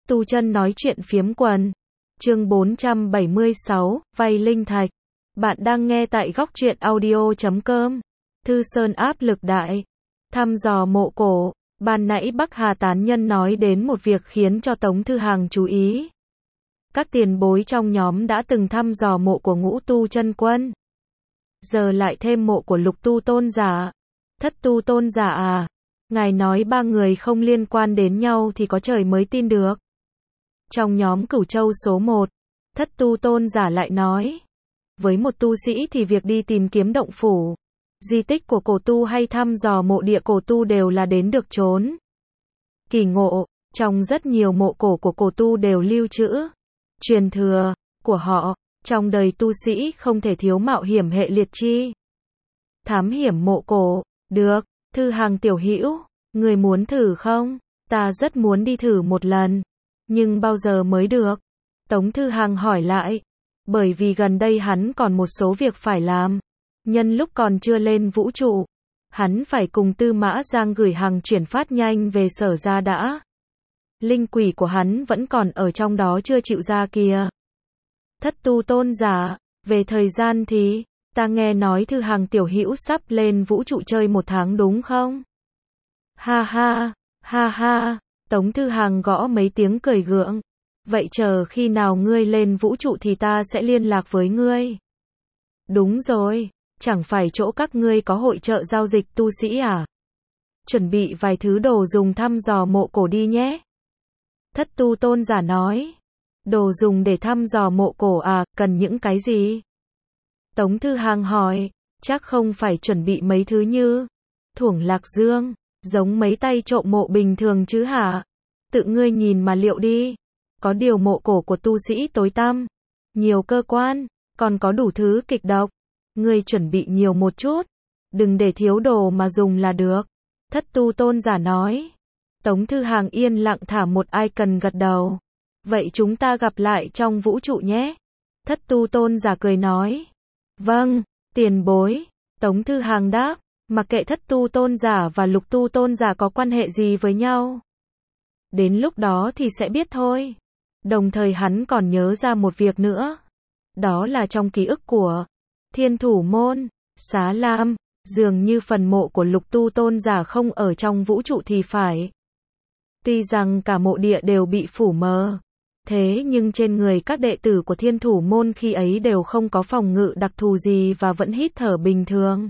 Tu Chân nói chuyện phiếm quần. Chương 476, vay linh thạch. Bạn đang nghe tại góc truyện audio.com. Thư Sơn áp lực đại. Thăm dò mộ cổ. Ban nãy Bắc Hà tán nhân nói đến một việc khiến cho Tống Thư Hàng chú ý. Các tiền bối trong nhóm đã từng thăm dò mộ của Ngũ Tu Chân Quân. Giờ lại thêm mộ của Lục Tu Tôn Giả. Thất Tu Tôn Giả à? Ngài nói ba người không liên quan đến nhau thì có trời mới tin được. Trong nhóm Cửu Châu số 1, Thất Tu Tôn Giả lại nói, với một tu sĩ thì việc đi tìm kiếm động phủ, di tích của cổ tu hay thăm dò mộ địa cổ tu đều là đến được chốn. Kỳ ngộ, trong rất nhiều mộ cổ của cổ tu đều lưu trữ truyền thừa của họ, trong đời tu sĩ không thể thiếu mạo hiểm hệ liệt chi. Thám hiểm mộ cổ, được, Thư Hàng tiểu hữu, người muốn thử không? Ta rất muốn đi thử một lần. Nhưng bao giờ mới được? Tống Thư Hàng hỏi lại. Bởi vì gần đây hắn còn một số việc phải làm. Nhân lúc còn chưa lên vũ trụ, hắn phải cùng Tư Mã Giang gửi hàng chuyển phát nhanh về Sở ra đã. Linh quỷ của hắn vẫn còn ở trong đó chưa chịu ra kìa. Thất Tu Tôn Giả, về thời gian thì, ta nghe nói Thư Hàng tiểu hữu sắp lên vũ trụ chơi 1 tháng đúng không? Ha ha, ha ha, Tống Thư Hàng gõ mấy tiếng cười gượng. Vậy chờ khi nào ngươi lên vũ trụ thì ta sẽ liên lạc với ngươi. Đúng rồi, chẳng phải chỗ các ngươi có hội chợ giao dịch tu sĩ à? Chuẩn bị vài thứ đồ dùng thăm dò mộ cổ đi nhé. Thất Tu Tôn Giả nói. Đồ dùng để thăm dò mộ cổ à, cần những cái gì? Tống Thư Hàng hỏi, chắc không phải chuẩn bị mấy thứ như thuổng lạc dương, giống mấy tay trộm mộ bình thường chứ hả? Tự ngươi nhìn mà liệu đi. Có điều mộ cổ của tu sĩ tối tăm, nhiều cơ quan, còn có đủ thứ kịch độc. Ngươi chuẩn bị nhiều một chút, đừng để thiếu đồ mà dùng là được. Thất Tu Tôn Giả nói. Tống Thư Hàng yên lặng thả một icon gật đầu. Vậy chúng ta gặp lại trong vũ trụ nhé. Thất Tu Tôn Giả cười nói. Vâng, tiền bối. Tống Thư Hàng đáp. Mặc kệ Thất Tu Tôn Giả và Lục Tu Tôn Giả có quan hệ gì với nhau. Đến lúc đó thì sẽ biết thôi. Đồng thời hắn còn nhớ ra một việc nữa. Đó là trong ký ức của Thiên Thủ Môn, Xá Lam, dường như phần mộ của Lục Tu Tôn Giả không ở trong vũ trụ thì phải. Tuy rằng cả mộ địa đều bị phủ mờ, thế nhưng trên người các đệ tử của Thiên Thủ Môn khi ấy đều không có phòng ngự đặc thù gì và vẫn hít thở bình thường.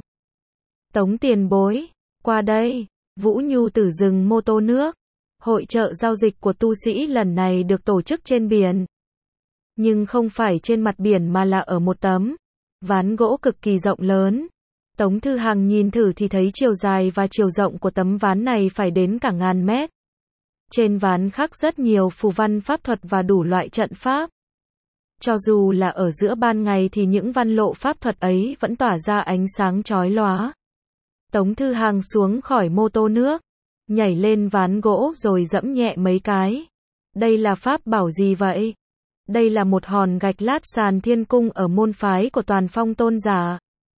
Tống tiền bối, qua đây. Vũ Nhu Tử dừng mô tô nước. Hội chợ giao dịch của tu sĩ lần này được tổ chức trên biển. Nhưng không phải trên mặt biển mà là ở một tấm ván gỗ cực kỳ rộng lớn. Tống Thư Hàng nhìn thử thì thấy chiều dài và chiều rộng của tấm ván này phải đến cả ngàn mét. Trên ván khắc rất nhiều phù văn pháp thuật và đủ loại trận pháp. Cho dù là ở giữa ban ngày thì những văn lộ pháp thuật ấy vẫn tỏa ra ánh sáng chói lóa. Tống Thư Hàng xuống khỏi mô tô nước, nhảy lên ván gỗ rồi dẫm nhẹ mấy cái. Đây là pháp bảo gì vậy? Đây là một hòn gạch lát sàn thiên cung ở môn phái của Toàn Phong Tôn Giả.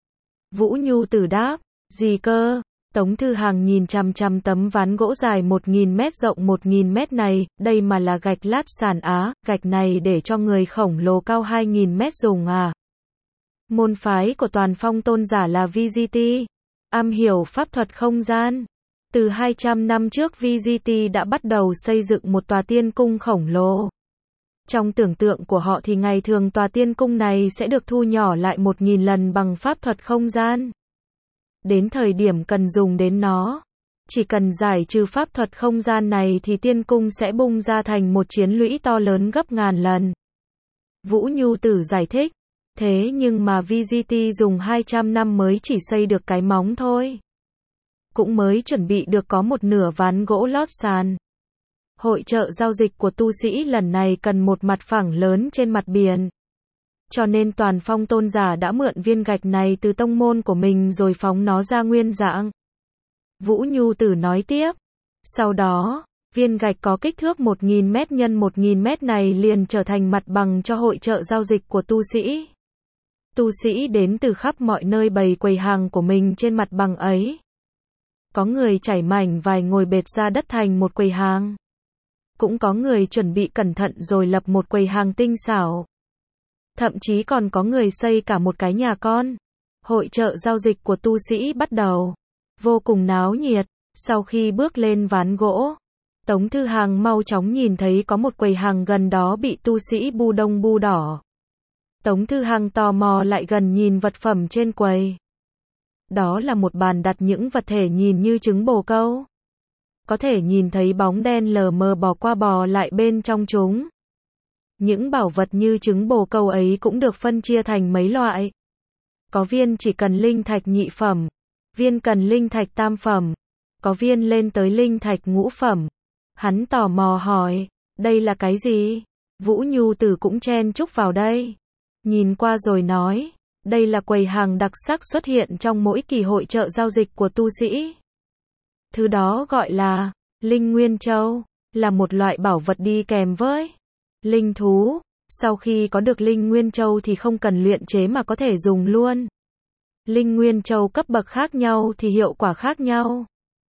Vũ Nhu Tử đáp, gì cơ? Tống Thư Hàng nhìn chằm chằm tấm ván gỗ dài 1000 mét rộng 1000 mét này, đây mà là gạch lát sàn á, gạch này để cho người khổng lồ cao 2000 mét dùng à? Môn phái của Toàn Phong Tôn Giả là VGT, am hiểu pháp thuật không gian. Từ 200 năm trước VGT đã bắt đầu xây dựng một tòa tiên cung khổng lồ. Trong tưởng tượng của họ thì ngày thường tòa tiên cung này sẽ được thu nhỏ lại 1000 lần bằng pháp thuật không gian. Đến thời điểm cần dùng đến nó, chỉ cần giải trừ pháp thuật không gian này thì tiên cung sẽ bung ra thành một chiến lũy to lớn gấp ngàn lần. Vũ Nhu Tử giải thích, thế nhưng mà VGT dùng 200 năm mới chỉ xây được cái móng thôi. Cũng mới chuẩn bị được có một nửa ván gỗ lót sàn. Hội chợ giao dịch của tu sĩ lần này cần một mặt phẳng lớn trên mặt biển. Cho nên Toàn Phong Tôn Giả đã mượn viên gạch này từ tông môn của mình rồi phóng nó ra nguyên dạng. Vũ Nhu Tử nói tiếp. Sau đó, viên gạch có kích thước 1000 mét x 1000 mét này liền trở thành mặt bằng cho hội chợ giao dịch của tu sĩ. Tu sĩ đến từ khắp mọi nơi bày quầy hàng của mình trên mặt bằng ấy. Có người trải mảnh vải ngồi bệt ra đất thành một quầy hàng. Cũng có người chuẩn bị cẩn thận rồi lập một quầy hàng tinh xảo. Thậm chí còn có người xây cả một cái nhà con. Hội chợ giao dịch của tu sĩ bắt đầu. Vô cùng náo nhiệt. Sau khi bước lên ván gỗ, Tống Thư Hàng mau chóng nhìn thấy có một quầy hàng gần đó bị tu sĩ bu đông bu đỏ. Tống Thư Hàng tò mò lại gần nhìn vật phẩm trên quầy. Đó là một bàn đặt những vật thể nhìn như trứng bồ câu. Có thể nhìn thấy bóng đen lờ mờ bò qua bò lại bên trong chúng. Những bảo vật như trứng bồ câu ấy cũng được phân chia thành mấy loại. Có viên chỉ cần linh thạch nhị phẩm, viên cần linh thạch tam phẩm, có viên lên tới linh thạch ngũ phẩm. Hắn tò mò hỏi, đây là cái gì? Vũ Nhu Tử cũng chen chúc vào đây. Nhìn qua rồi nói, đây là quầy hàng đặc sắc xuất hiện trong mỗi kỳ hội chợ giao dịch của tu sĩ. Thứ đó gọi là Linh Nguyên Châu, là một loại bảo vật đi kèm với linh thú. Sau khi có được Linh Nguyên Châu thì không cần luyện chế mà có thể dùng luôn. Linh Nguyên Châu cấp bậc khác nhau thì hiệu quả khác nhau.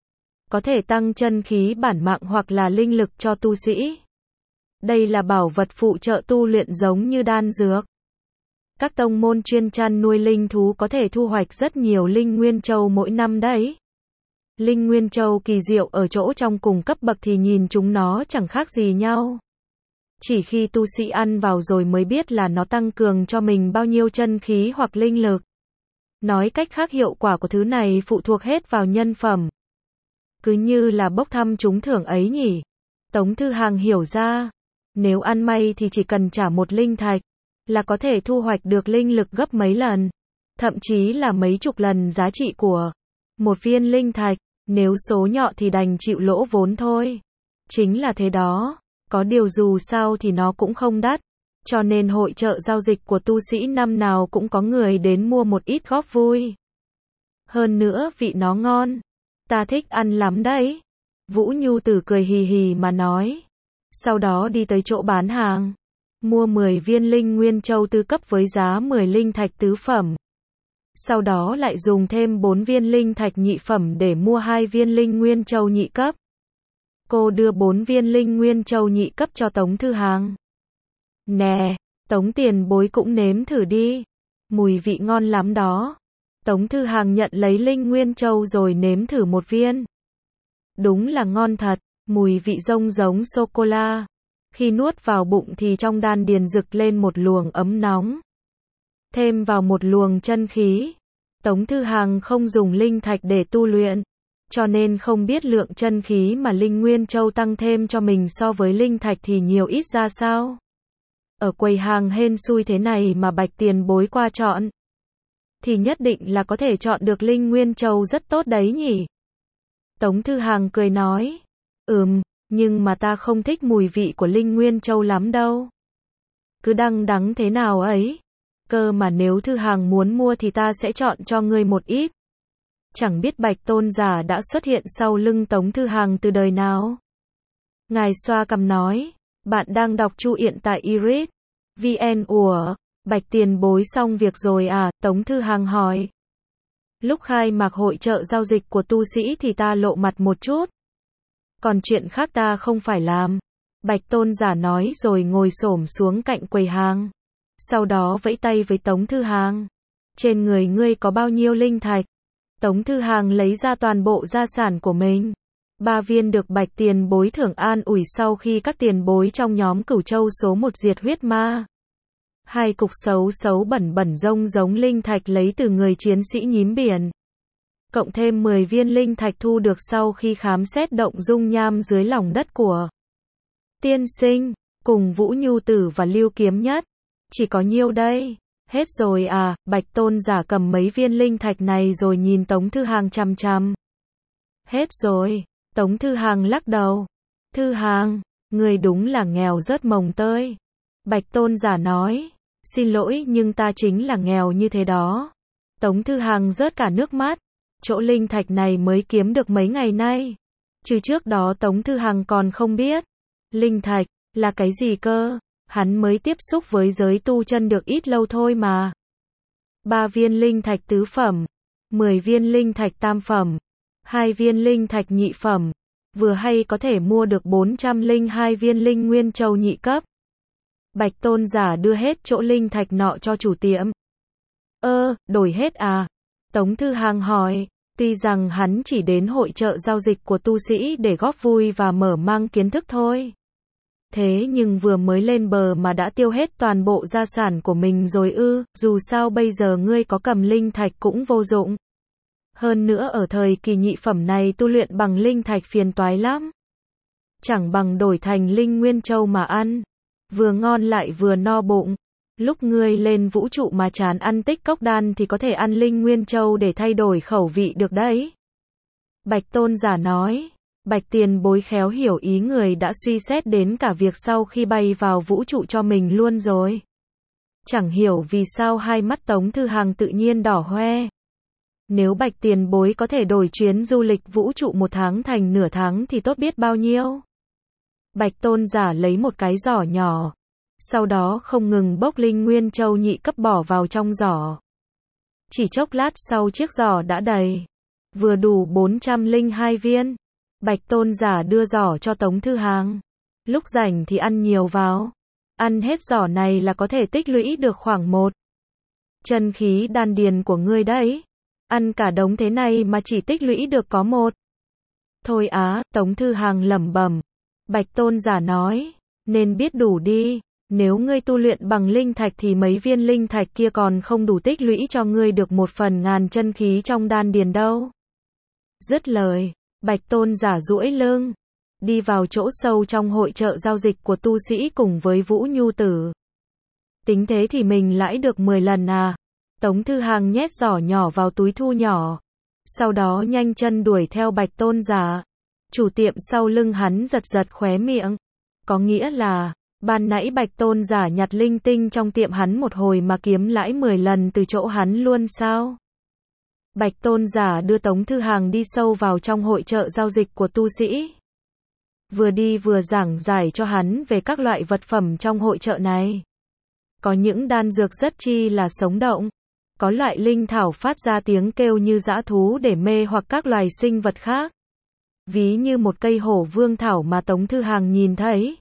Có thể tăng chân khí bản mạng hoặc là linh lực cho tu sĩ. Đây là bảo vật phụ trợ tu luyện giống như đan dược. Các tông môn chuyên chăn nuôi linh thú có thể thu hoạch rất nhiều Linh Nguyên Châu mỗi năm đấy. Linh Nguyên Châu kỳ diệu ở chỗ trong cùng cấp bậc thì nhìn chúng nó chẳng khác gì nhau. Chỉ khi tu sĩ ăn vào rồi mới biết là nó tăng cường cho mình bao nhiêu chân khí hoặc linh lực. Nói cách khác hiệu quả của thứ này phụ thuộc hết vào nhân phẩm. Cứ như là bốc thăm trúng thưởng ấy nhỉ. Tống Thư Hàng hiểu ra, nếu ăn may thì chỉ cần trả một linh thạch, là có thể thu hoạch được linh lực gấp mấy lần, thậm chí là mấy chục lần giá trị của một viên linh thạch. Nếu số nhọ thì đành chịu lỗ vốn thôi. Chính là thế đó, có điều dù sao thì nó cũng không đắt, cho nên hội chợ giao dịch của tu sĩ năm nào cũng có người đến mua một ít góp vui. Hơn nữa vị nó ngon, ta thích ăn lắm đấy. Vũ Nhu Tử cười hì hì mà nói. Sau đó đi tới chỗ bán hàng, mua 10 viên Linh Nguyên Châu tứ cấp với giá 10 linh thạch tứ phẩm. Sau đó lại dùng thêm 4 viên linh thạch nhị phẩm để mua 2 viên Linh Nguyên Châu nhị cấp. Cô đưa 4 viên Linh Nguyên Châu nhị cấp cho Tống Thư Hàng. Nè, Tống tiền bối cũng nếm thử đi. Mùi vị ngon lắm đó. Tống Thư Hàng nhận lấy Linh Nguyên Châu rồi nếm thử một viên. Đúng là ngon thật, mùi vị giống sô-cô-la. Khi nuốt vào bụng thì trong đan điền rực lên một luồng ấm nóng. Thêm vào một luồng chân khí. Tống Thư Hàng không dùng linh thạch để tu luyện, cho nên không biết lượng chân khí mà Linh Nguyên Châu tăng thêm cho mình so với linh thạch thì nhiều ít ra sao. Ở quầy hàng hên xui thế này mà Bạch tiền bối qua chọn, thì nhất định là có thể chọn được Linh Nguyên Châu rất tốt đấy nhỉ. Tống Thư Hàng cười nói, nhưng mà ta không thích mùi vị của Linh Nguyên Châu lắm đâu. Cứ đăng đắng thế nào ấy. Cơ mà nếu Thư Hàng muốn mua thì ta sẽ chọn cho ngươi một ít. Chẳng biết Bạch Tôn giả đã xuất hiện sau lưng Tống Thư Hàng từ đời nào. Ngài xoa cằm nói, bạn đang đọc Chu Yện tại iRead VN. Ủa, Bạch tiền bối xong việc rồi à? Tống Thư Hàng hỏi. Lúc khai mạc hội chợ giao dịch của tu sĩ thì ta lộ mặt một chút. Còn chuyện khác ta không phải làm. Bạch Tôn giả nói rồi ngồi xổm xuống cạnh quầy hàng. Sau đó vẫy tay với Tống Thư Hàng. Trên người ngươi có bao nhiêu linh thạch? Tống Thư Hàng lấy ra toàn bộ gia sản của mình. 3 viên được Bạch tiền bối thưởng an ủi sau khi các tiền bối trong nhóm Cửu Châu số 1 diệt huyết ma. 2 cục xấu bẩn giống linh thạch lấy từ người chiến sĩ nhím biển. Cộng thêm 10 viên linh thạch thu được sau khi khám xét động dung nham dưới lòng đất của tiên sinh, cùng Vũ Nhu Tử và Lưu Kiếm Nhất. Chỉ có nhiêu đây? Hết rồi à? Bạch Tôn giả cầm mấy viên linh thạch này rồi nhìn Tống Thư Hàng chằm chằm. Hết rồi. Tống Thư Hàng lắc đầu. Thư Hàng, người đúng là nghèo rớt mồng tơi. Bạch Tôn giả nói, xin lỗi nhưng ta chính là nghèo như thế đó. Tống Thư Hàng rớt cả nước mắt. Chỗ linh thạch này mới kiếm được mấy ngày nay. Chứ trước đó Tống Thư Hàng còn không biết. Linh thạch là cái gì cơ? Hắn mới tiếp xúc với giới tu chân được ít lâu thôi mà. 3 viên linh thạch tứ phẩm, 10 viên linh thạch tam phẩm, 2 viên linh thạch nhị phẩm, vừa hay có thể mua được 402 viên linh nguyên châu nhị cấp. Bạch tôn giả đưa hết chỗ linh thạch nọ cho chủ tiệm. Đổi hết à? Tống Thư Hàng hỏi, tuy rằng hắn chỉ đến hội chợ giao dịch của tu sĩ để góp vui và mở mang kiến thức thôi. Thế nhưng vừa mới lên bờ mà đã tiêu hết toàn bộ gia sản của mình rồi ư, dù sao bây giờ ngươi có cầm linh thạch cũng vô dụng. Hơn nữa ở thời kỳ nhị phẩm này tu luyện bằng linh thạch phiền toái lắm. Chẳng bằng đổi thành linh nguyên châu mà ăn. Vừa ngon lại vừa no bụng. Lúc ngươi lên vũ trụ mà chán ăn tích cốc đan thì có thể ăn linh nguyên châu để thay đổi khẩu vị được đấy. Bạch tôn giả nói. Bạch tiền bối khéo hiểu ý người đã suy xét đến cả việc sau khi bay vào vũ trụ cho mình luôn rồi. Chẳng hiểu vì sao hai mắt Tống Thư Hàng tự nhiên đỏ hoe. Nếu bạch tiền bối có thể đổi chuyến du lịch vũ trụ 1 tháng thành nửa tháng thì tốt biết bao nhiêu. Bạch tôn giả lấy một cái giỏ nhỏ. Sau đó không ngừng bốc linh nguyên châu nhị cấp bỏ vào trong giỏ. Chỉ chốc lát sau chiếc giỏ đã đầy. Vừa đủ 402 viên. Bạch tôn giả đưa giỏ cho Tống Thư Hàng. Lúc rảnh thì ăn nhiều vào. Ăn hết giỏ này là có thể tích lũy được khoảng 1 chân khí đan điền của ngươi đấy. Ăn cả đống thế này mà chỉ tích lũy được có 1. Thôi á, Tống Thư Hàng lẩm bẩm. Bạch tôn giả nói, nên biết đủ đi. Nếu ngươi tu luyện bằng linh thạch thì mấy viên linh thạch kia còn không đủ tích lũy cho ngươi được 1/1000 chân khí trong đan điền đâu. Dứt lời, Bạch tôn giả duỗi lưng, đi vào chỗ sâu trong hội chợ giao dịch của tu sĩ cùng với Vũ Nhu Tử. Tính thế thì mình lãi được 10 lần à? Tống Thư Hàng nhét giỏ nhỏ vào túi thu nhỏ. Sau đó nhanh chân đuổi theo Bạch tôn giả. Chủ tiệm sau lưng hắn giật giật khóe miệng. Có nghĩa là, ban nãy Bạch tôn giả nhặt linh tinh trong tiệm hắn một hồi mà kiếm lãi 10 lần từ chỗ hắn luôn sao? Bạch tôn giả đưa Tống Thư Hàng đi sâu vào trong hội chợ giao dịch của tu sĩ. Vừa đi vừa giảng giải cho hắn về các loại vật phẩm trong hội chợ này. Có những đan dược rất chi là sống động. Có loại linh thảo phát ra tiếng kêu như dã thú để mê hoặc các loài sinh vật khác. Ví như một cây hổ vương thảo mà Tống Thư Hàng nhìn thấy.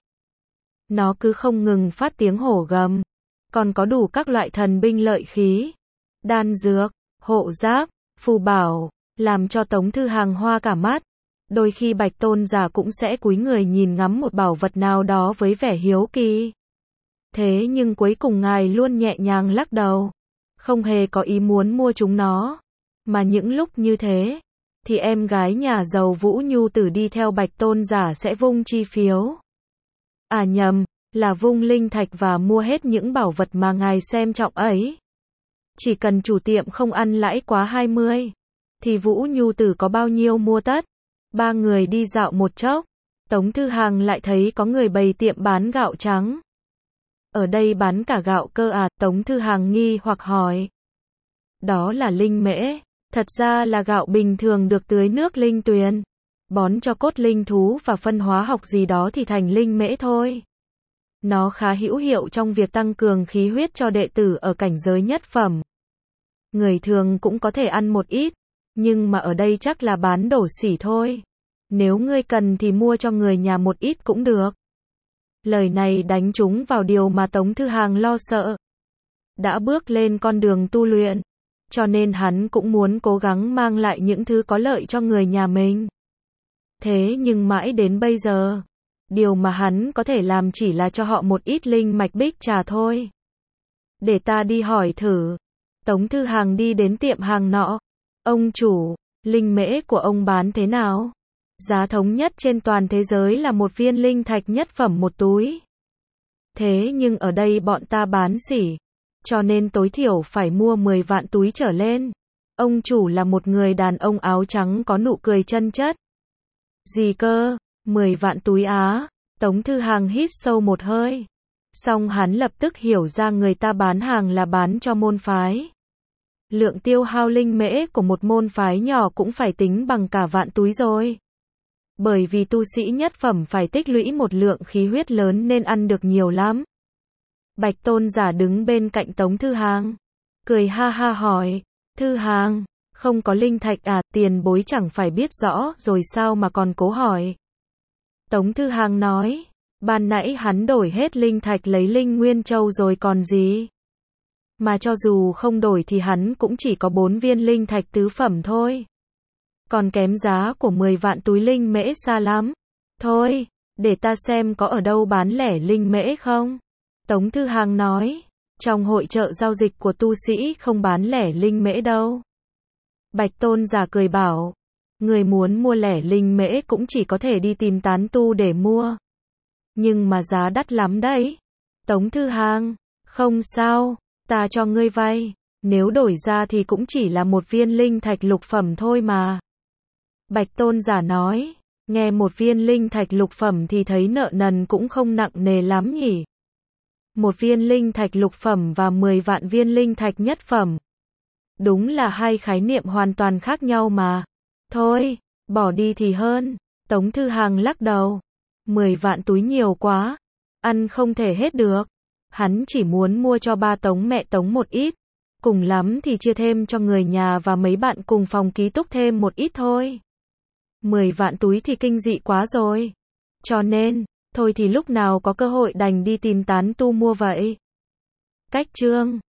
Nó cứ không ngừng phát tiếng hổ gầm. Còn có đủ các loại thần binh lợi khí, đan dược, hộ giáp, phù bảo, làm cho Tống Thư Hàng hoa cả mắt. Đôi khi Bạch tôn giả cũng sẽ cúi người nhìn ngắm một bảo vật nào đó với vẻ hiếu kỳ. Thế nhưng cuối cùng ngài luôn nhẹ nhàng lắc đầu. Không hề có ý muốn mua chúng nó. Mà những lúc như thế, thì em gái nhà giàu Vũ Nhu Tử đi theo Bạch tôn giả sẽ vung chi phiếu. À nhầm, là vung linh thạch và mua hết những bảo vật mà ngài xem trọng ấy. Chỉ cần chủ tiệm không ăn lãi quá 20, thì Vũ Nhu Tử có bao nhiêu mua tất. Ba người đi dạo một chốc, Tống Thư Hàng lại thấy có người bày tiệm bán gạo trắng. Ở đây bán cả gạo cơ à? Tống Thư Hàng nghi hoặc hỏi. Đó là linh mễ, thật ra là gạo bình thường được tưới nước linh tuyền, bón cho cốt linh thú và phân hóa học gì đó thì thành linh mễ thôi. Nó khá hữu hiệu trong việc tăng cường khí huyết cho đệ tử ở cảnh giới nhất phẩm. Người thường cũng có thể ăn một ít, nhưng mà ở đây chắc là bán đổ xỉ thôi. Nếu ngươi cần thì mua cho người nhà một ít cũng được. Lời này đánh trúng vào điều mà Tống Thư Hàng lo sợ. Đã bước lên con đường tu luyện, cho nên hắn cũng muốn cố gắng mang lại những thứ có lợi cho người nhà mình. Thế nhưng mãi đến bây giờ, điều mà hắn có thể làm chỉ là cho họ một ít linh mạch bích trà thôi. Để ta đi hỏi thử. Tống Thư Hàng đi đến tiệm hàng nọ. Ông chủ, linh mễ của ông bán thế nào? Giá thống nhất trên toàn thế giới là một viên linh thạch nhất phẩm một túi. Thế nhưng ở đây bọn ta bán xỉ, cho nên tối thiểu phải mua 10 vạn túi trở lên. Ông chủ là một người đàn ông áo trắng có nụ cười chân chất. Gì cơ? 10 vạn túi á? Tống Thư Hàng hít sâu một hơi. Xong hắn lập tức hiểu ra người ta bán hàng là bán cho môn phái. Lượng tiêu hao linh mễ của một môn phái nhỏ cũng phải tính bằng cả vạn túi rồi. Bởi vì tu sĩ nhất phẩm phải tích lũy một lượng khí huyết lớn nên ăn được nhiều lắm. Bạch tôn giả đứng bên cạnh Tống Thư Hàng, cười ha ha hỏi, Thư Hàng, không có linh thạch à? Tiền bối chẳng phải biết rõ rồi sao mà còn cố hỏi. Tống Thư Hàng nói, ban nãy hắn đổi hết linh thạch lấy linh nguyên châu rồi còn gì. Mà cho dù không đổi thì hắn cũng chỉ có 4 viên linh thạch tứ phẩm thôi. Còn kém giá của 10 vạn túi linh mễ xa lắm. Thôi, để ta xem có ở đâu bán lẻ linh mễ không. Tống Thư Hàng nói, trong hội chợ giao dịch của tu sĩ không bán lẻ linh mễ đâu. Bạch Tôn giả cười bảo, người muốn mua lẻ linh mễ cũng chỉ có thể đi tìm tán tu để mua. Nhưng mà giá đắt lắm đấy. Tống Thư Hàng, không sao, ta cho ngươi vay, nếu đổi ra thì cũng chỉ là 1 viên linh thạch lục phẩm thôi mà. Bạch Tôn giả nói, nghe 1 viên linh thạch lục phẩm thì thấy nợ nần cũng không nặng nề lắm nhỉ. 1 viên linh thạch lục phẩm và 10 vạn viên linh thạch nhất phẩm. Đúng là hai khái niệm hoàn toàn khác nhau mà. Thôi, bỏ đi thì hơn. Tống Thư Hàng lắc đầu. 10 vạn túi nhiều quá. Ăn không thể hết được. Hắn chỉ muốn mua cho ba Tống mẹ Tống một ít. Cùng lắm thì chia thêm cho người nhà và mấy bạn cùng phòng ký túc thêm một ít thôi. 10 vạn túi thì kinh dị quá rồi. Cho nên, thôi thì lúc nào có cơ hội đành đi tìm tán tu mua vậy. Cách chương